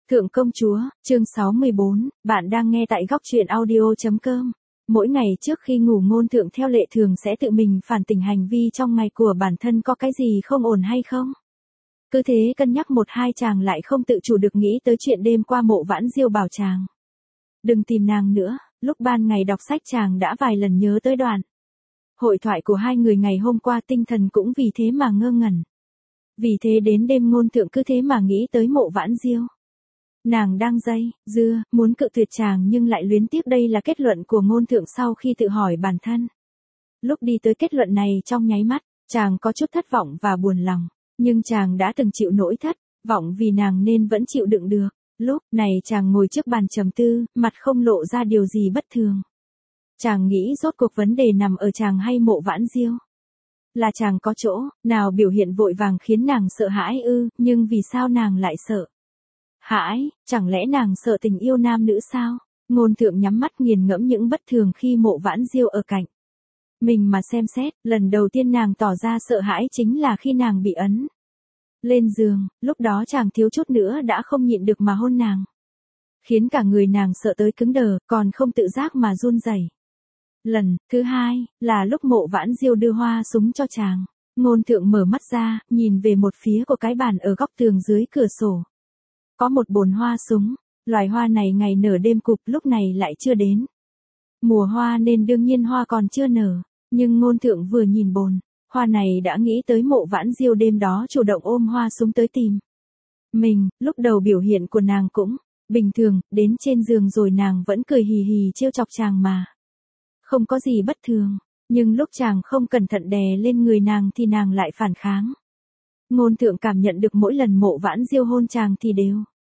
Thượng công chúa, chương 64, bạn đang nghe tại góc truyện audio.com. Mỗi ngày trước khi ngủ Ngôn Thượng theo lệ thường sẽ tự mình phản tỉnh hành vi trong ngày của bản thân có cái gì không ổn hay không. Cứ thế cân nhắc một hai chàng lại không tự chủ được nghĩ tới chuyện đêm qua Mộ Vãn Diêu bảo chàng đừng tìm nàng nữa, lúc ban ngày đọc sách chàng đã vài lần nhớ tới đoạn hội thoại của hai người ngày hôm qua, tinh thần cũng vì thế mà ngơ ngẩn. Vì thế đến đêm Ngôn Thượng cứ thế mà nghĩ tới Mộ Vãn Diêu. Nàng đang dây dưa, muốn cự tuyệt chàng nhưng lại luyến tiếc, đây là kết luận của Ngôn Thượng sau khi tự hỏi bản thân. Lúc đi tới kết luận này trong nháy mắt, chàng có chút thất vọng và buồn lòng, nhưng chàng đã từng chịu nỗi thất vọng vì nàng nên vẫn chịu đựng được. Lúc này chàng ngồi trước bàn trầm tư, mặt không lộ ra điều gì bất thường. Chàng nghĩ rốt cuộc vấn đề nằm ở chàng hay Mộ Vãn Diêu? Là chàng có chỗ nào biểu hiện vội vàng khiến nàng sợ hãi ư? Nhưng vì sao nàng lại sợ hãi? Chẳng lẽ nàng sợ tình yêu nam nữ sao? Ngôn Thượng nhắm mắt nghiền ngẫm những bất thường khi Mộ Vãn Diêu ở cạnh mình mà xem xét. Lần đầu tiên nàng tỏ ra sợ hãi chính là khi nàng bị ấn lên giường, lúc đó chàng thiếu chút nữa đã không nhịn được mà hôn nàng, khiến cả người nàng sợ tới cứng đờ, còn không tự giác mà run rẩy. Lần thứ hai là lúc Mộ Vãn Diêu đưa hoa súng cho chàng. Ngôn Thượng mở mắt ra, nhìn về một phía của cái bàn ở góc tường dưới cửa sổ. Có một bồn hoa súng, loài hoa này ngày nở đêm cụp, lúc này lại chưa đến mùa hoa nên đương nhiên hoa còn chưa nở. Nhưng Ngôn Thượng vừa nhìn bồn hoa này đã nghĩ tới Mộ Vãn Diêu đêm đó chủ động ôm hoa súng tới tìm mình. Lúc đầu biểu hiện của nàng cũng bình thường, đến trên giường rồi nàng vẫn cười hì hì trêu chọc chàng mà không có gì bất thường. Nhưng lúc chàng không cẩn thận đè lên người nàng thì nàng lại phản kháng. Ngôn Thượng cảm nhận được mỗi lần Mộ Vãn Diêu hôn chàng thì đều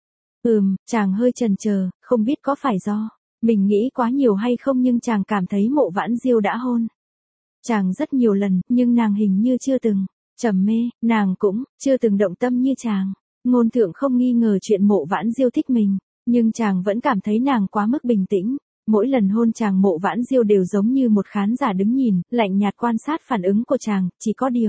chàng hơi chần chờ, không biết có phải do mình nghĩ quá nhiều hay không, nhưng chàng cảm thấy Mộ Vãn Diêu đã hôn chàng rất nhiều lần, nhưng nàng hình như chưa từng trầm mê, nàng cũng chưa từng động tâm như chàng. Ngôn Thượng không nghi ngờ chuyện Mộ Vãn Diêu thích mình, nhưng chàng vẫn cảm thấy nàng quá mức bình tĩnh. Mỗi lần hôn chàng Mộ Vãn Diêu đều giống như một khán giả đứng nhìn, lạnh nhạt quan sát phản ứng của chàng, chỉ có điều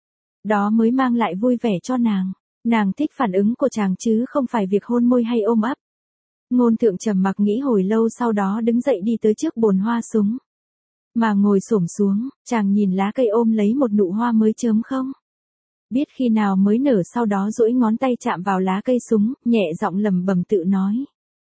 đó mới mang lại vui vẻ cho nàng. Nàng thích phản ứng của chàng chứ không phải việc hôn môi hay ôm ấp. Ngôn Thượng trầm mặc nghĩ hồi lâu, sau đó đứng dậy đi tới trước bồn hoa súng mà ngồi xổm xuống. Chàng nhìn lá cây, ôm lấy một nụ hoa mới chớm không biết khi nào mới nở, sau đó duỗi ngón tay chạm vào lá cây súng, nhẹ giọng lẩm bẩm tự nói.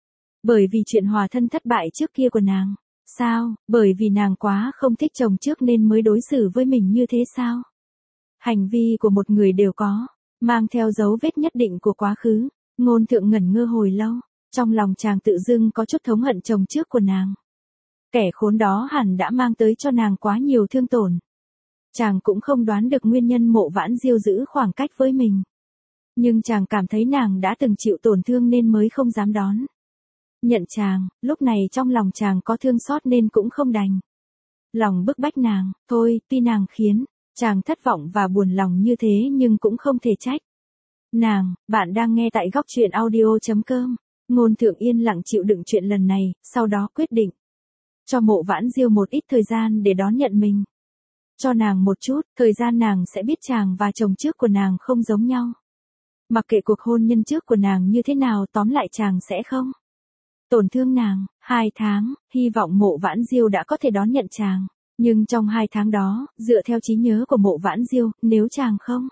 Bởi vì chuyện hòa thân thất bại trước kia của nàng. Sao? Bởi vì nàng quá không thích chồng trước nên mới đối xử với mình như thế sao? Hành vi của một người đều có mang theo dấu vết nhất định của quá khứ. Ngôn Thượng ngẩn ngơ hồi lâu, trong lòng chàng tự dưng có chút thống hận chồng trước của nàng. Kẻ khốn đó hẳn đã mang tới cho nàng quá nhiều thương tổn. Chàng cũng không đoán được nguyên nhân Mộ Vãn Diêu giữ khoảng cách với mình, nhưng chàng cảm thấy nàng đã từng chịu tổn thương nên mới không dám đón nhận chàng. Lúc này trong lòng chàng có thương xót nên cũng không đành lòng bức bách nàng. Thôi, tuy nàng khiến chàng thất vọng và buồn lòng như thế nhưng cũng không thể trách nàng. Bạn đang nghe tại góc truyện audio.com. Ngôn Thượng yên lặng chịu đựng chuyện lần này, sau đó quyết định cho Mộ Vãn Diêu một ít thời gian để đón nhận mình. Cho nàng một chút thời gian, nàng sẽ biết chàng và chồng trước của nàng không giống nhau. Mặc kệ cuộc hôn nhân trước của nàng như thế nào, tóm lại chàng sẽ không tổn thương nàng. 2 tháng, hy vọng Mộ Vãn Diêu đã có thể đón nhận chàng. Nhưng trong 2 tháng đó, dựa theo trí nhớ của Mộ Vãn Diêu, nếu chàng không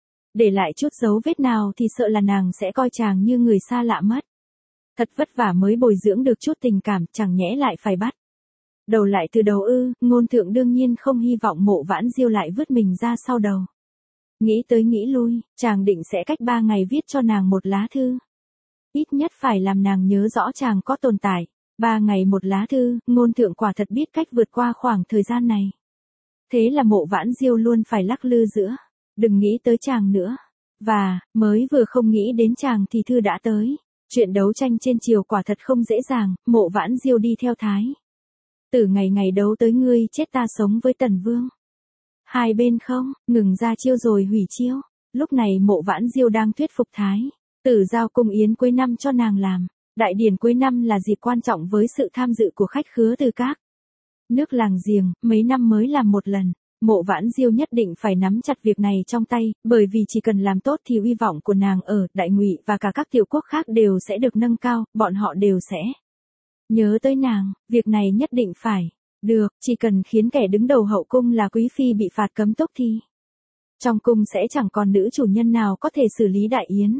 để lại chút dấu vết nào thì sợ là nàng sẽ coi chàng như người xa lạ mất. Thật vất vả mới bồi dưỡng được chút tình cảm, chẳng nhẽ lại phải bắt đầu lại từ đầu ư? Ngôn Thượng đương nhiên không hy vọng Mộ Vãn Diêu lại vứt mình ra sau đầu. Nghĩ tới nghĩ lui, chàng định sẽ cách 3 ngày viết cho nàng một lá thư. Ít nhất phải làm nàng nhớ rõ chàng có tồn tại. 3 ngày một lá thư. Ngôn Thượng quả thật biết cách vượt qua khoảng thời gian này. Thế là Mộ Vãn Diêu luôn phải lắc lư giữa đừng nghĩ tới chàng nữa và mới vừa không nghĩ đến chàng thì thư đã tới. Chuyện đấu tranh trên triều quả thật không dễ dàng. Mộ Vãn Diêu đi theo Thái tử ngày ngày đấu tới ngươi chết ta sống với Tần Vương. Hai bên không ngừng ra chiêu rồi hủy chiêu. Lúc này Mộ Vãn Diêu đang thuyết phục Thái tử giao cung yến cuối năm cho nàng làm. Đại điển cuối năm là dịp quan trọng với sự tham dự của khách khứa từ các nước làng giềng, mấy năm mới làm một lần. Mộ Vãn Diêu nhất định phải nắm chặt việc này trong tay, bởi vì chỉ cần làm tốt thì uy vọng của nàng ở Đại Ngụy và cả các tiểu quốc khác đều sẽ được nâng cao, bọn họ đều sẽ nhớ tới nàng, việc này nhất định phải. Được, chỉ cần khiến kẻ đứng đầu hậu cung là quý phi bị phạt cấm túc thì trong cung sẽ chẳng còn nữ chủ nhân nào có thể xử lý đại yến.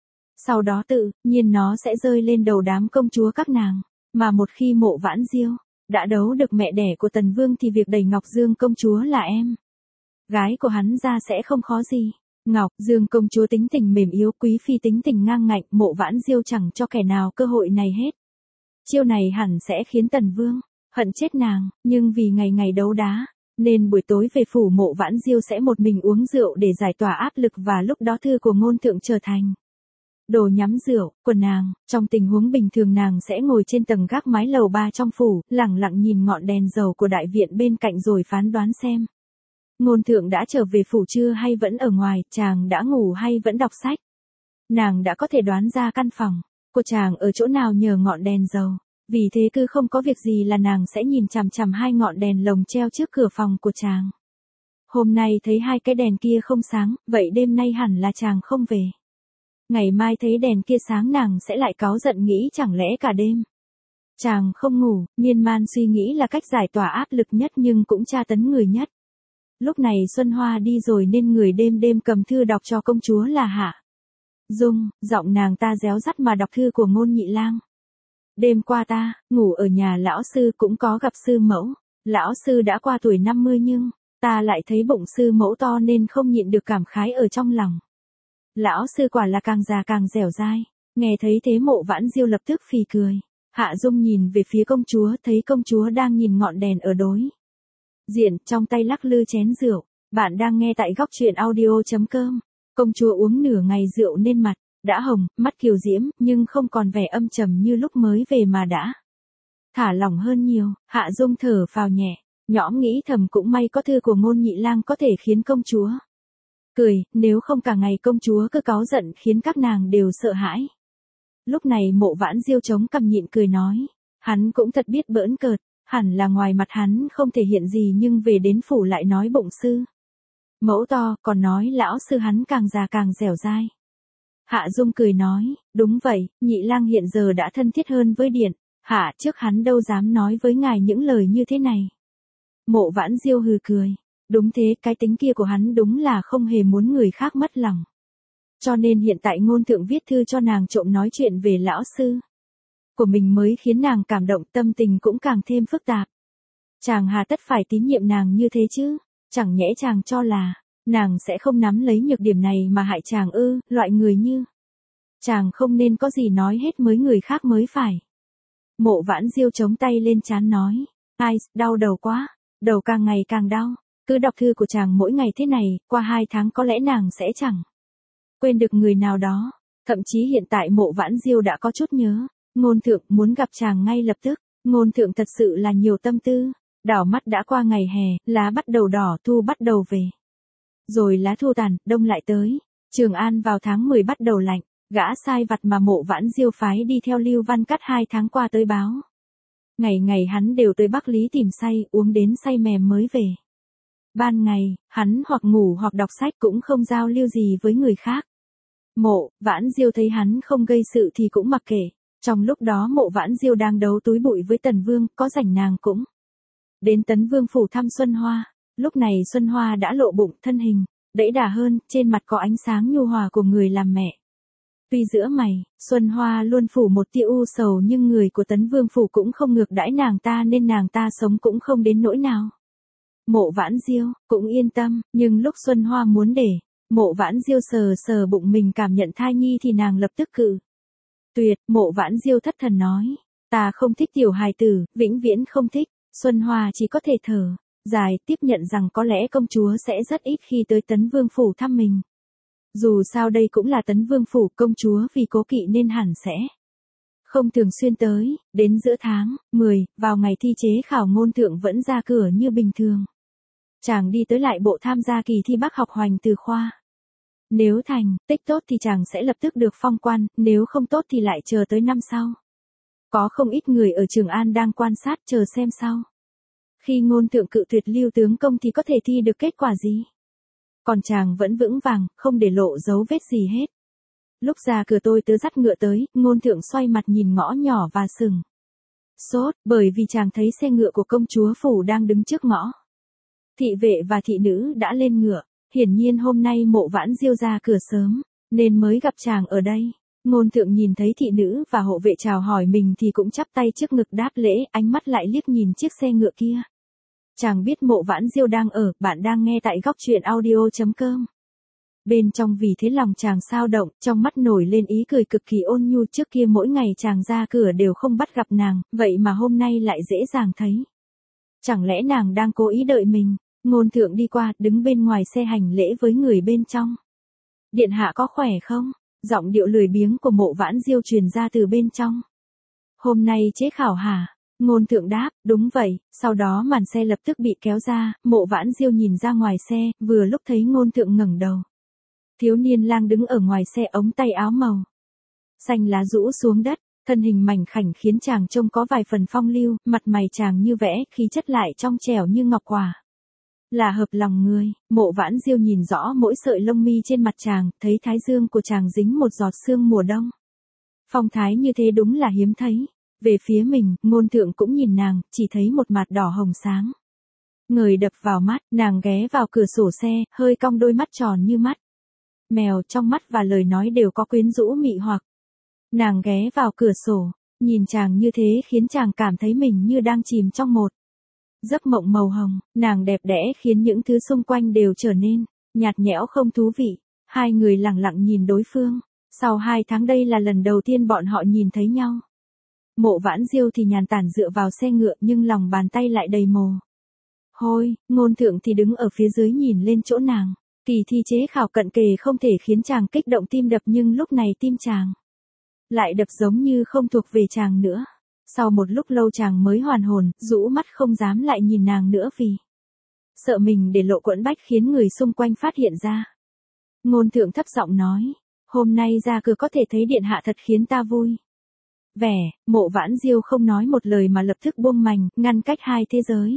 Sau đó tự nhiên nó sẽ rơi lên đầu đám công chúa các nàng, mà một khi Mộ Vãn Diêu đã đấu được mẹ đẻ của Tần Vương thì việc đẩy Ngọc Dương công chúa là em gái của hắn ra sẽ không khó gì. Ngọc Dương công chúa tính tình mềm yếu, quý phi tính tình ngang ngạnh, Mộ Vãn Diêu chẳng cho kẻ nào cơ hội này hết. Chiêu này hẳn sẽ khiến Tần Vương hận chết nàng, nhưng vì ngày ngày đấu đá, nên buổi tối về phủ Mộ Vãn Diêu sẽ một mình uống rượu để giải tỏa áp lực, và lúc đó thư của ngôn thượng trở thành đồ nhắm rượu của nàng. Trong tình huống bình thường nàng sẽ ngồi trên tầng gác mái lầu 3 trong phủ, lẳng lặng nhìn ngọn đèn dầu của đại viện bên cạnh rồi phán đoán xem ngôn thượng đã trở về phủ chưa hay vẫn ở ngoài, chàng đã ngủ hay vẫn đọc sách. Nàng đã có thể đoán ra căn phòng của chàng ở chỗ nào nhờ ngọn đèn dầu. Vì thế cứ không có việc gì là nàng sẽ nhìn chằm chằm hai ngọn đèn lồng treo trước cửa phòng của chàng. Hôm nay thấy hai cái đèn kia không sáng, vậy đêm nay hẳn là chàng không về. Ngày mai thấy đèn kia sáng nàng sẽ lại cáu giận nghĩ chẳng lẽ cả đêm chàng không ngủ, miên man suy nghĩ là cách giải tỏa áp lực nhất nhưng cũng tra tấn người nhất. Lúc này Xuân Hoa đi rồi nên người đêm đêm cầm thư đọc cho công chúa là Hạ Dung, giọng nàng ta réo rắt mà đọc thư của Ngôn Nhị Lang. Đêm qua ta ngủ ở nhà lão sư cũng có gặp sư mẫu. Lão sư đã qua tuổi 50 nhưng ta lại thấy bụng sư mẫu to nên không nhịn được cảm khái ở trong lòng. Lão sư quả là càng già càng dẻo dai. Nghe thấy thế Mộ Vãn Diêu lập tức phì cười. Hạ Dung nhìn về phía công chúa, thấy công chúa đang nhìn ngọn đèn ở đối diện, trong tay lắc lư chén rượu. Bạn đang nghe tại góc truyện audio.com. Công chúa uống nửa ngày rượu nên mặt đã hồng, mắt kiều diễm, nhưng không còn vẻ âm trầm như lúc mới về mà đã thả lỏng hơn nhiều. Hạ Dung thở phào nhẹ, nhõm nghĩ thầm cũng may có thư của Ngôn Nhị Lang có thể khiến công chúa cười, nếu không cả ngày công chúa cứ cáu giận khiến các nàng đều sợ hãi. Lúc này Mộ Vãn Diêu chống cằm nhịn cười nói, hắn cũng thật biết bỡn cợt, hẳn là ngoài mặt hắn không thể hiện gì nhưng về đến phủ lại nói bụng sư mẫu to, còn nói lão sư hắn càng già càng dẻo dai. Hạ Dung cười nói, đúng vậy, Nhị Lang hiện giờ đã thân thiết hơn với Điện Hạ, trước hắn đâu dám nói với ngài những lời như thế này. Mộ Vãn Diêu hừ cười, đúng thế, cái tính kia của hắn đúng là không hề muốn người khác mất lòng. Cho nên hiện tại ngôn thượng viết thư cho nàng trộm nói chuyện về lão sư của mình mới khiến nàng cảm động, tâm tình cũng càng thêm phức tạp. Chàng hà tất phải tín nhiệm nàng như thế chứ, chẳng nhẽ chàng cho là nàng sẽ không nắm lấy nhược điểm này mà hại chàng ư? Loại người như chàng không nên có gì nói hết với người khác mới phải. Mộ Vãn Diêu chống tay lên trán nói, ai, đau đầu quá, đầu càng ngày càng đau, cứ đọc thư của chàng mỗi ngày thế này, qua 2 tháng có lẽ nàng sẽ chẳng quên được người nào đó. Thậm chí hiện tại Mộ Vãn Diêu đã có chút nhớ ngôn thượng, muốn gặp chàng ngay lập tức. Ngôn thượng thật sự là nhiều tâm tư. Đảo mắt đã qua ngày hè, lá bắt đầu đỏ, thu bắt đầu về. Rồi lá thu tàn, đông lại tới. Trường An vào tháng 10 bắt đầu lạnh. Gã sai vặt mà Mộ Vãn Diêu phái đi theo Lưu Văn Cát 2 tháng qua tới báo. Ngày ngày hắn đều tới Bắc Lý tìm say, uống đến say mềm mới về. Ban ngày, hắn hoặc ngủ hoặc đọc sách, cũng không giao lưu gì với người khác. Mộ Vãn Diêu thấy hắn không gây sự thì cũng mặc kệ. Trong lúc đó Mộ Vãn Diêu đang đấu túi bụi với Tần Vương, có rảnh nàng cũng đến Tấn Vương phủ thăm Xuân Hoa. Lúc này Xuân Hoa đã lộ bụng, thân hình đẫy đà hơn, trên mặt có ánh sáng nhu hòa của người làm mẹ. Tuy giữa mày, Xuân Hoa luôn phủ một tia u sầu nhưng người của Tấn Vương phủ cũng không ngược đãi nàng ta nên nàng ta sống cũng không đến nỗi nào. Mộ Vãn Diêu cũng yên tâm, nhưng lúc Xuân Hoa muốn để Mộ Vãn Diêu sờ sờ bụng mình cảm nhận thai nhi thì nàng lập tức cự tuyệt. Mộ Vãn Diêu thất thần nói, ta không thích tiểu hài tử, vĩnh viễn không thích. Xuân Hoa chỉ có thể thở dài, tiếp nhận rằng có lẽ công chúa sẽ rất ít khi tới Tấn Vương phủ thăm mình. Dù sao đây cũng là Tấn Vương phủ, công chúa vì cố kỵ nên hẳn sẽ không thường xuyên tới. Đến giữa tháng 10, vào ngày thi chế khảo, ngôn thượng vẫn ra cửa như bình thường. Chàng đi tới lại bộ tham gia kỳ thi Bắc học hoành từ khoa. Nếu thành tích tốt thì chàng sẽ lập tức được phong quan, nếu không tốt thì lại chờ tới năm sau. Có không ít người ở Trường An đang quan sát chờ xem sau. Khi ngôn thượng cự tuyệt Lưu tướng công thì có thể thi được kết quả gì? Còn chàng vẫn vững vàng, không để lộ dấu vết gì hết. Lúc ra cửa tôi tớ dắt ngựa tới, ngôn thượng xoay mặt nhìn ngõ nhỏ và sừng sốt, bởi vì chàng thấy xe ngựa của công chúa phủ đang đứng trước ngõ. Thị vệ và thị nữ đã lên ngựa, hiển nhiên hôm nay Mộ Vãn Diêu ra cửa sớm, nên mới gặp chàng ở đây. Ngôn thượng nhìn thấy thị nữ và hộ vệ chào hỏi mình thì cũng chắp tay trước ngực đáp lễ, ánh mắt lại liếc nhìn chiếc xe ngựa kia. Chàng biết Mộ Vãn Diêu đang ở, bạn đang nghe tại góc truyện audio.com. Bên trong vì thế lòng chàng xao động, trong mắt nổi lên ý cười cực kỳ ôn nhu, trước kia mỗi ngày chàng ra cửa đều không bắt gặp nàng, vậy mà hôm nay lại dễ dàng thấy. Chẳng lẽ nàng đang cố ý đợi mình? Ngôn thượng đi qua, đứng bên ngoài xe hành lễ với người bên trong. Điện hạ có khỏe không? Giọng điệu lười biếng của Mộ Vãn Diêu truyền ra từ bên trong. Hôm nay chế khảo hả? Ngôn thượng đáp, đúng vậy, sau đó màn xe lập tức bị kéo ra, Mộ Vãn Diêu nhìn ra ngoài xe, vừa lúc thấy ngôn thượng ngẩng đầu. Thiếu niên lang đứng ở ngoài xe, ống tay áo màu xanh lá rũ xuống đất, thân hình mảnh khảnh khiến chàng trông có vài phần phong lưu, mặt mày chàng như vẽ, khí chất lại trong trẻo như ngọc quả. Là hợp lòng người. Mộ Vãn Diêu nhìn rõ mỗi sợi lông mi trên mặt chàng, thấy thái dương của chàng dính một giọt sương mùa đông. Phong thái như thế đúng là hiếm thấy. Về phía mình, ngôn thượng cũng nhìn nàng, chỉ thấy một mặt đỏ hồng sáng ngời đập vào mắt, nàng ghé vào cửa sổ xe, hơi cong đôi mắt tròn như mắt mèo, trong mắt và lời nói đều có quyến rũ mị hoặc. Nàng ghé vào cửa sổ, nhìn chàng như thế khiến chàng cảm thấy mình như đang chìm trong một giấc mộng màu hồng. Nàng đẹp đẽ khiến những thứ xung quanh đều trở nên nhạt nhẽo không thú vị. Hai người lặng lặng nhìn đối phương. Sau 2 tháng đây là lần đầu tiên bọn họ nhìn thấy nhau. Mộ Vãn Diêu thì nhàn tản dựa vào xe ngựa, nhưng lòng bàn tay lại đầy mồ hôi. Ngôn thượng thì đứng ở phía dưới nhìn lên chỗ nàng. Kỳ thi chế khảo cận kề không thể khiến chàng kích động tim đập, nhưng lúc này tim chàng lại đập giống như không thuộc về chàng nữa. Sau một lúc lâu chàng mới hoàn hồn, rũ mắt không dám lại nhìn nàng nữa vì sợ mình để lộ quẫn bách khiến người xung quanh phát hiện ra. Ngôn thượng thấp giọng nói, hôm nay ra cửa có thể thấy điện hạ thật khiến ta vui vẻ. Mộ Vãn Diêu không nói một lời mà lập tức buông mành, ngăn cách hai thế giới.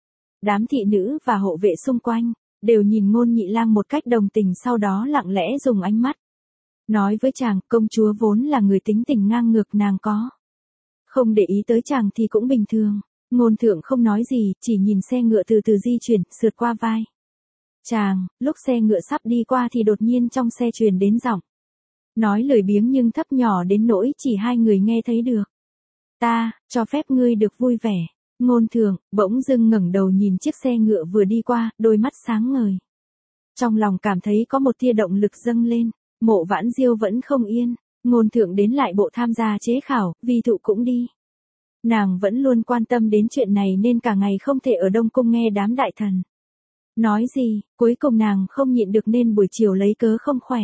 Đám thị nữ và hộ vệ xung quanh đều nhìn Ngôn Nhị Lang một cách đồng tình, sau đó lặng lẽ dùng ánh mắt nói với chàng, công chúa vốn là người tính tình ngang ngược, nàng có không để ý tới chàng thì cũng bình thường. Ngôn thượng không nói gì, chỉ nhìn xe ngựa từ từ di chuyển, sượt qua vai chàng. Lúc xe ngựa sắp đi qua thì đột nhiên trong xe truyền đến giọng nói lười biếng nhưng thấp nhỏ đến nỗi chỉ hai người nghe thấy được. Ta, cho phép ngươi được vui vẻ. Ngôn thượng, bỗng dưng ngẩng đầu nhìn chiếc xe ngựa vừa đi qua, đôi mắt sáng ngời. Trong lòng cảm thấy có một tia động lực dâng lên. Mộ Vãn Diêu vẫn không yên. Ngôn thượng đến lại bộ tham gia chế khảo, vi thụ cũng đi. Nàng vẫn luôn quan tâm đến chuyện này nên cả ngày không thể ở Đông Cung nghe đám đại thần nói gì, cuối cùng nàng không nhịn được nên buổi chiều lấy cớ không khỏe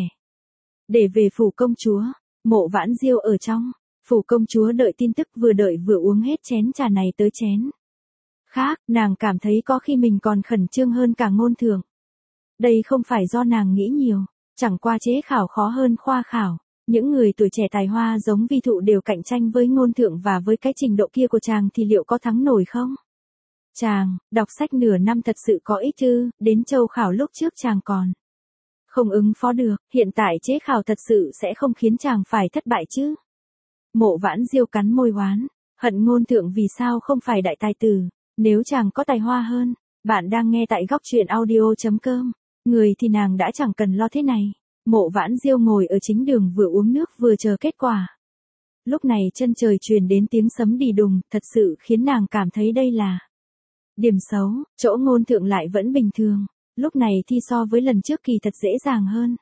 để về phủ công chúa. Mộ Vãn Diêu ở trong phủ công chúa đợi tin tức, vừa đợi vừa uống hết chén trà này tới chén khác, nàng cảm thấy có khi mình còn khẩn trương hơn cả ngôn thượng. Đây không phải do nàng nghĩ nhiều, chẳng qua chế khảo khó hơn khoa khảo. Những người tuổi trẻ tài hoa giống vi thụ đều cạnh tranh với ngôn thượng, và với cái trình độ kia của chàng thì liệu có thắng nổi không? Chàng, đọc sách nửa năm thật sự có ích ư? Đến châu khảo lúc trước chàng còn không ứng phó được, hiện tại chế khảo thật sự sẽ không khiến chàng phải thất bại chứ? Mộ Vãn Diêu cắn môi oán, hận ngôn thượng vì sao không phải đại tài tử, nếu chàng có tài hoa hơn. Bạn đang nghe tại góc truyện audio.com, người thì nàng đã chẳng cần lo thế này. Mộ Vãn Diêu ngồi ở chính đường vừa uống nước vừa chờ kết quả. Lúc này chân trời truyền đến tiếng sấm đì đùng, thật sự khiến nàng cảm thấy đây là điểm xấu. Chỗ ngôn thượng lại vẫn bình thường. Lúc này thi so với lần trước kỳ thật dễ dàng hơn.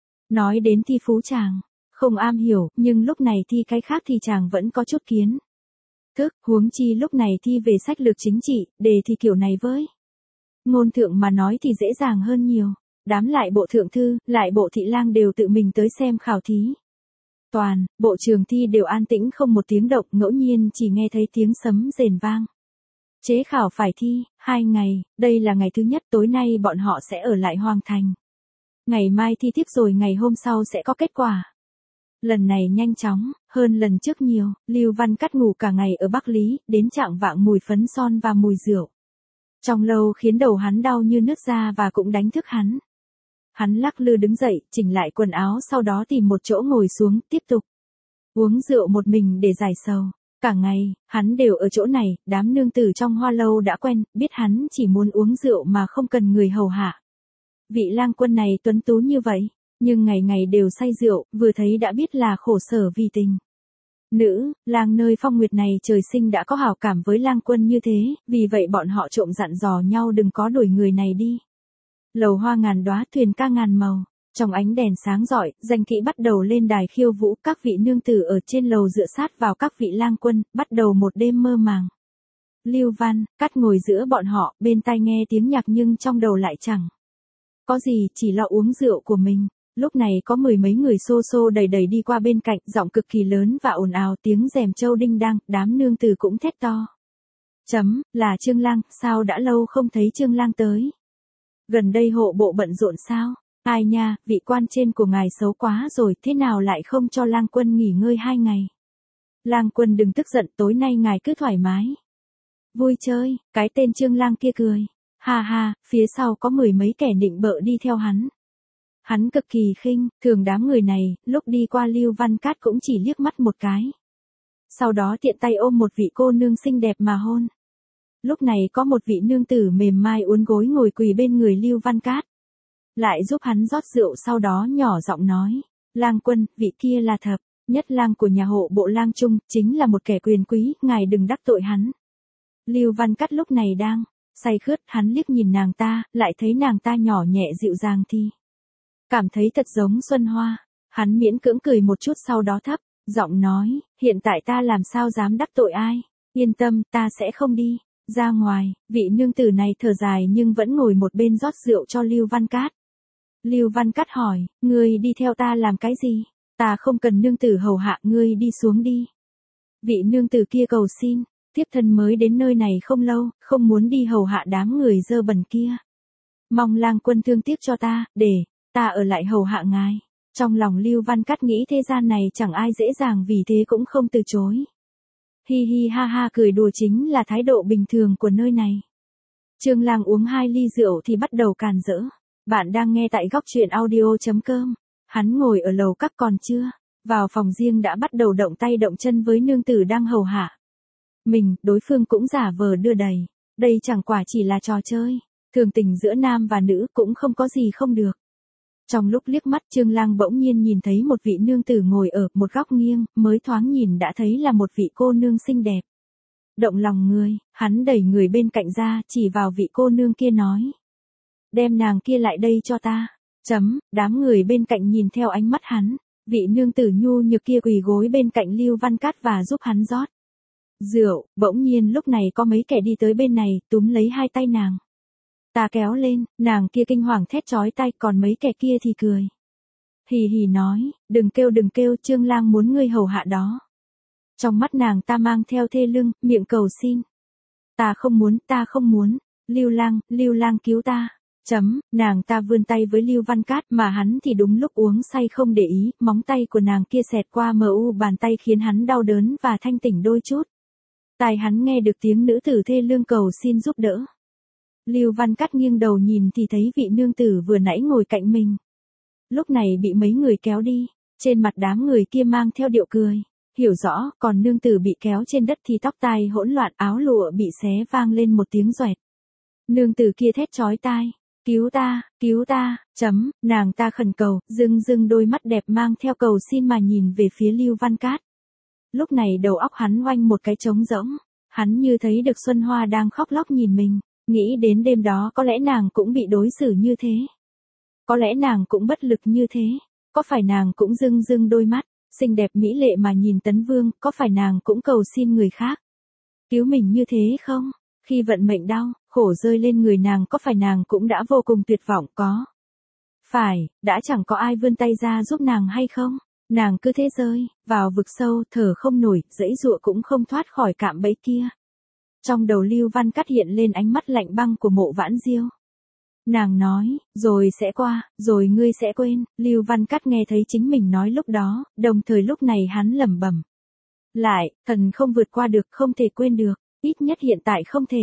Nói đến thi phú chàng không am hiểu, nhưng lúc này thi cái khác thì chàng vẫn có chút kiến thức, huống chi lúc này thi về sách lược chính trị, đề thì kiểu này với ngôn thượng mà nói thì dễ dàng hơn nhiều. Đám lại bộ thượng thư, lại bộ thị lang đều tự mình tới xem khảo thí. Toàn bộ trường thi đều an tĩnh không một tiếng động, ngẫu nhiên chỉ nghe thấy tiếng sấm rền vang. Chế khảo phải thi 2 ngày, đây là ngày thứ nhất, tối nay bọn họ sẽ ở lại Hoàng Thành. Ngày mai thi tiếp rồi ngày hôm sau sẽ có kết quả. Lần này nhanh chóng hơn lần trước nhiều. Lưu Văn Cát ngủ cả ngày ở Bắc Lý, đến chạng vạng mùi phấn son và mùi rượu Trong lâu khiến đầu hắn đau như nứt ra và cũng đánh thức hắn. Hắn lắc lư đứng dậy, chỉnh lại quần áo sau đó tìm một chỗ ngồi xuống, tiếp tục uống rượu một mình để giải sầu. Cả ngày, hắn đều ở chỗ này, đám nương tử trong hoa lâu đã quen, biết hắn chỉ muốn uống rượu mà không cần người hầu hạ. Vị lang quân này tuấn tú như vậy, nhưng ngày ngày đều say rượu, vừa thấy đã biết là khổ sở vì tình. Nữ, lang nơi Phong Nguyệt này trời sinh đã có hảo cảm với lang quân như thế, vì vậy bọn họ trộm dặn dò nhau đừng có đuổi người này đi. Lầu hoa ngàn đóa, thuyền ca ngàn màu, trong ánh đèn sáng rọi, danh kỹ bắt đầu lên đài khiêu vũ, các vị nương tử ở trên lầu dựa sát vào các vị lang quân, bắt đầu một đêm mơ màng. Lưu Văn, Cát ngồi giữa bọn họ, bên tai nghe tiếng nhạc nhưng trong đầu lại chẳng có gì, chỉ lo uống rượu của mình. Lúc này có mười mấy người xô xô đầy đầy đi qua bên cạnh, giọng cực kỳ lớn và ồn ào, tiếng rèm châu đinh đăng, đám nương tử cũng thét to. Là Trương Lang, sao đã lâu không thấy Trương Lang tới? Gần đây hộ bộ bận rộn sao? Ai nha, vị quan trên của ngài xấu quá rồi, thế nào lại không cho Lang quân nghỉ ngơi 2 ngày? Lang quân đừng tức giận, tối nay ngài cứ thoải mái. Vui chơi, cái tên Trương Lang kia cười. Ha ha, phía sau có mười mấy kẻ nịnh bợ đi theo hắn. Hắn cực kỳ khinh, thường đám người này, lúc đi qua Lưu Văn Cát cũng chỉ liếc mắt một cái. Sau đó tiện tay ôm một vị cô nương xinh đẹp mà hôn. Lúc này có một vị nương tử mềm mai uốn gối ngồi quỳ bên người Lưu Văn Cát. Lại giúp hắn rót rượu sau đó nhỏ giọng nói. Lang quân, vị kia là thập nhất lang của nhà hộ bộ Lang Trung, chính là một kẻ quyền quý, ngài đừng đắc tội hắn. Lưu Văn Cát lúc này đang say khướt, hắn liếc nhìn nàng ta, lại thấy nàng ta nhỏ nhẹ dịu dàng thì cảm thấy thật giống Xuân Hoa. Hắn miễn cưỡng cười một chút sau đó thấp giọng nói, hiện tại ta làm sao dám đắc tội ai, yên tâm, ta sẽ không đi ra ngoài. Vị nương tử này thở dài nhưng vẫn ngồi một bên rót rượu cho Lưu Văn Cát. Lưu Văn Cát hỏi, ngươi đi theo ta làm cái gì? Ta không cần nương tử hầu hạ, ngươi đi xuống đi. Vị nương tử kia cầu xin, thiếp thân mới đến nơi này không lâu, không muốn đi hầu hạ đám người dơ bẩn kia. Mong Lang quân thương tiếc cho ta, để ta ở lại hầu hạ ngài. Trong lòng Lưu Văn Cát nghĩ thế gian này chẳng ai dễ dàng, vì thế cũng không từ chối. Hi hi ha ha, cười đùa chính là thái độ bình thường của nơi này. Trương Lang uống 2 ly rượu thì bắt đầu càn rỡ. Bạn đang nghe tại góc truyện audio.com. Hắn ngồi ở lầu các còn chưa vào phòng riêng đã bắt đầu động tay động chân với nương tử đang hầu hạ mình, đối phương cũng giả vờ đưa đẩy. Đây chẳng quả chỉ là trò chơi thường tình giữa nam và nữ, cũng không có gì không được. Trong lúc liếc mắt, Trương Lang bỗng nhiên nhìn thấy một vị nương tử ngồi ở một góc nghiêng, mới thoáng nhìn đã thấy là một vị cô nương xinh đẹp. Động lòng người, hắn đẩy người bên cạnh ra, chỉ vào vị cô nương kia nói. Đem nàng kia lại đây cho ta. Đám người bên cạnh nhìn theo ánh mắt hắn, vị nương tử nhu nhược kia quỳ gối bên cạnh Lưu Văn Cát và giúp hắn rót rượu. Bỗng nhiên lúc này có mấy kẻ đi tới bên này, túm lấy 2 tay nàng ta kéo lên, nàng kia kinh hoàng thét chói tai, còn mấy kẻ kia thì cười hì hì nói, đừng kêu, Trương Lang muốn ngươi hầu hạ đó. Trong mắt nàng ta mang theo thê lương, miệng cầu xin. Ta không muốn, Lưu Lang cứu ta. Nàng ta vươn tay với Lưu Văn Cát, mà hắn thì đúng lúc uống say không để ý, móng tay của nàng kia xẹt qua bàn tay khiến hắn đau đớn và thanh tỉnh đôi chút. Tai hắn nghe được tiếng nữ tử thê lương cầu xin giúp đỡ. Lưu Văn Cát nghiêng đầu nhìn thì thấy vị nương tử vừa nãy ngồi cạnh mình. Lúc này bị mấy người kéo đi, trên mặt đám người kia mang theo điệu cười. Hiểu rõ, còn nương tử bị kéo trên đất thì tóc tai hỗn loạn, áo lụa bị xé vang lên một tiếng doẹt. Nương tử kia thét chói tai. Cứu ta, nàng ta khẩn cầu, dưng đôi mắt đẹp mang theo cầu xin mà nhìn về phía Lưu Văn Cát. Lúc này đầu óc hắn oanh một cái trống rỗng, hắn như thấy được Xuân Hoa đang khóc lóc nhìn mình, nghĩ đến đêm đó có lẽ nàng cũng bị đối xử như thế. Có lẽ nàng cũng bất lực như thế, có phải nàng cũng dưng đôi mắt, xinh đẹp mỹ lệ mà nhìn Tấn Vương, có phải nàng cũng cầu xin người khác cứu mình như thế không? Khi vận mệnh đau, khổ rơi lên người nàng, có phải nàng cũng đã vô cùng tuyệt vọng, có phải đã chẳng có ai vươn tay ra giúp nàng hay không? Nàng cứ thế rơi vào vực sâu, thở không nổi, giãy giụa cũng không thoát khỏi cạm bẫy kia. Trong đầu Lưu Văn Cát hiện lên ánh mắt lạnh băng của Mộ Vãn Diêu. Nàng nói, rồi sẽ qua, rồi ngươi sẽ quên. Lưu Văn Cát nghe thấy chính mình nói lúc đó, đồng thời lúc này hắn lẩm bẩm lại, thần không vượt qua được, không thể quên được, ít nhất hiện tại không thể.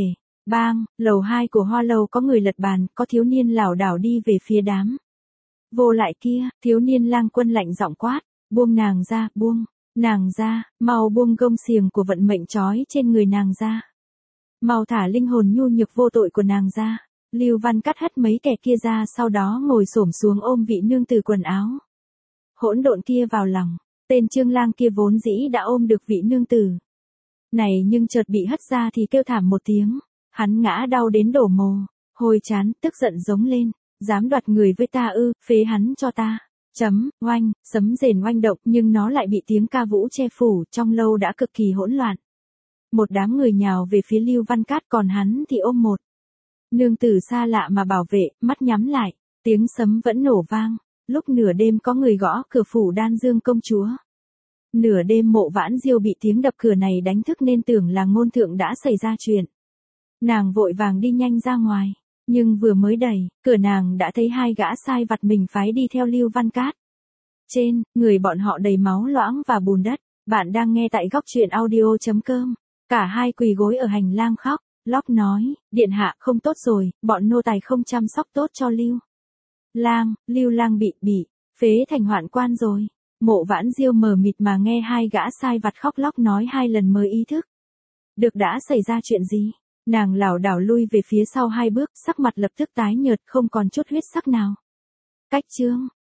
Bang, lầu 2 của Hoa Lầu có người lật bàn, có thiếu niên lảo đảo đi về phía đám vô lại kia, thiếu niên Lang Quân lạnh giọng quát, buông nàng ra, buông, nàng ra, mau buông gông xiềng của vận mệnh trói trên người nàng ra. Mau thả linh hồn nhu nhược vô tội của nàng ra. Lưu Văn cắt hất mấy kẻ kia ra, sau đó ngồi xổm xuống ôm vị nương tử quần áo hỗn độn kia vào lòng. Tên Trương Lang kia vốn dĩ đã ôm được vị nương tử này, nhưng chợt bị hất ra thì kêu thảm một tiếng, hắn ngã đau đến đổ mồ hôi chán, tức giận giống lên, dám đoạt người với ta ư, phế hắn cho ta. Oanh, sấm rền oanh động, nhưng nó lại bị tiếng ca vũ che phủ, trong lâu đã cực kỳ hỗn loạn. Một đám người nhào về phía Lưu Văn Cát, còn hắn thì ôm một nương tử xa lạ mà bảo vệ, mắt nhắm lại, tiếng sấm vẫn nổ vang. Lúc nửa đêm có người gõ cửa phủ Đan Dương công chúa. Nửa đêm Mộ Vãn Diêu bị tiếng đập cửa này đánh thức nên tưởng là ngôn thượng đã xảy ra chuyện. Nàng vội vàng đi nhanh ra ngoài, nhưng vừa mới đẩy cửa nàng đã thấy hai gã sai vặt mình phái đi theo Lưu Văn Cát. Trên người bọn họ đầy máu loãng và bùn đất. Bạn đang nghe tại góc truyện audio.com. Cả hai quỳ gối ở hành lang khóc lóc nói, điện hạ không tốt rồi, bọn nô tài không chăm sóc tốt cho Lưu Lang bị phế thành hoạn quan rồi. Mộ Vãn Diêu mờ mịt mà nghe hai gã sai vặt khóc lóc nói hai lần mới ý thức được đã xảy ra chuyện gì. Nàng lảo đảo lui về phía sau hai bước, sắc mặt lập tức tái nhợt, không còn chút huyết sắc nào. Cách chương